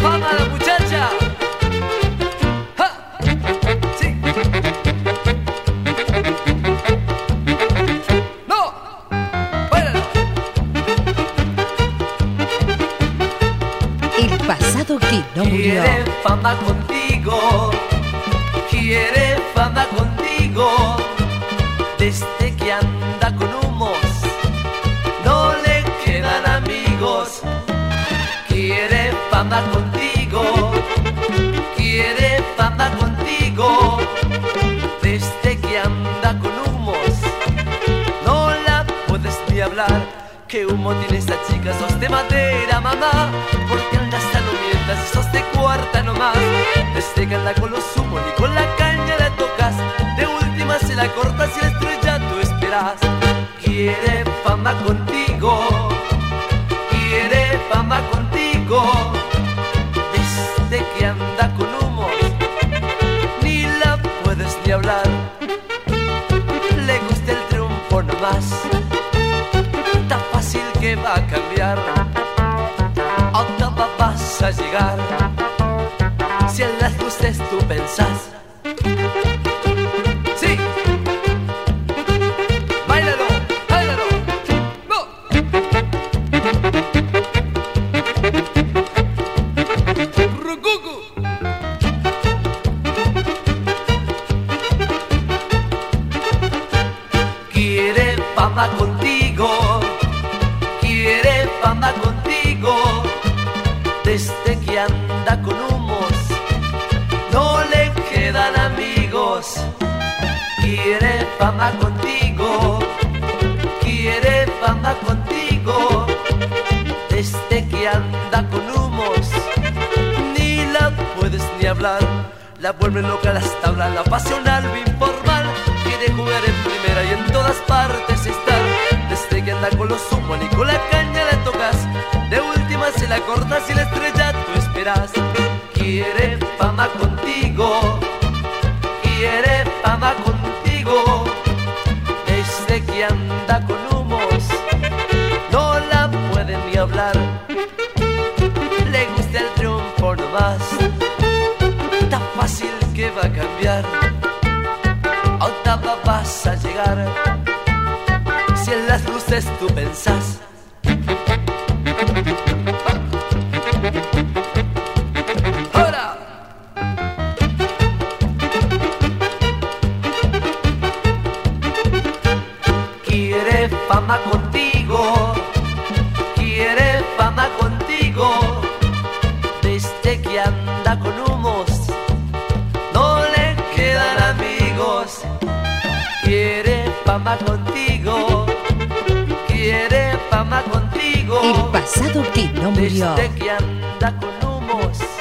fama la muchacha. ¡Ja! Sí. No. Bueno. El pasado que no murió. Quiere fama contigo. Quiere fama contigo. Desde que anda con humos no le quedan amigos. Quiere fama contigo, quiere fama contigo. Desde que anda con humos no la puedes ni hablar. ¿Qué humo tiene esta chica? Sos de madera, mamá, porque andas tan mientas y sos de cuarta nomás. Desde que anda con los humos ni con la caña la tocas. De última se la cortas y la estrella tú esperas. Quiere fama contigo, quiere fama contigo. Desde que anda con humos ni la puedes ni hablar. Le gusta el triunfo nomás. Tan fácil que va a cambiar. A dónde vas a llegar si en las luces tú pensás. Sí. Báilalo, báilalo. No. Rucucu. Quiere fama contigo, quiere fama contigo. Desde que anda con humos no le quedan amigos. Quiere fama contigo, quiere fama contigo. Desde que anda con humos ni la puedes ni hablar. La vuelve loca las tablas, la pasional, informal. Quiere jugar en primera y en todas partes estar. Desde que anda con los humos ni con la caña la tocas. De última se la cortas y la estrella tú esperas. Quiere fama contigo, quiere fama contigo. Desde que anda con humos no la puede ni hablar. Le gusta el triunfo nomás. Tan fácil que va a cambiar. A octava vas a llegar si en las luces tú pensás. Ahora. Quiere fama contigo, quiere fama contigo. Desde que anda con humos no le quedan amigos. Quiere fama contigo, quiere fama contigo. El pasado que no murió. Desde que anda con humos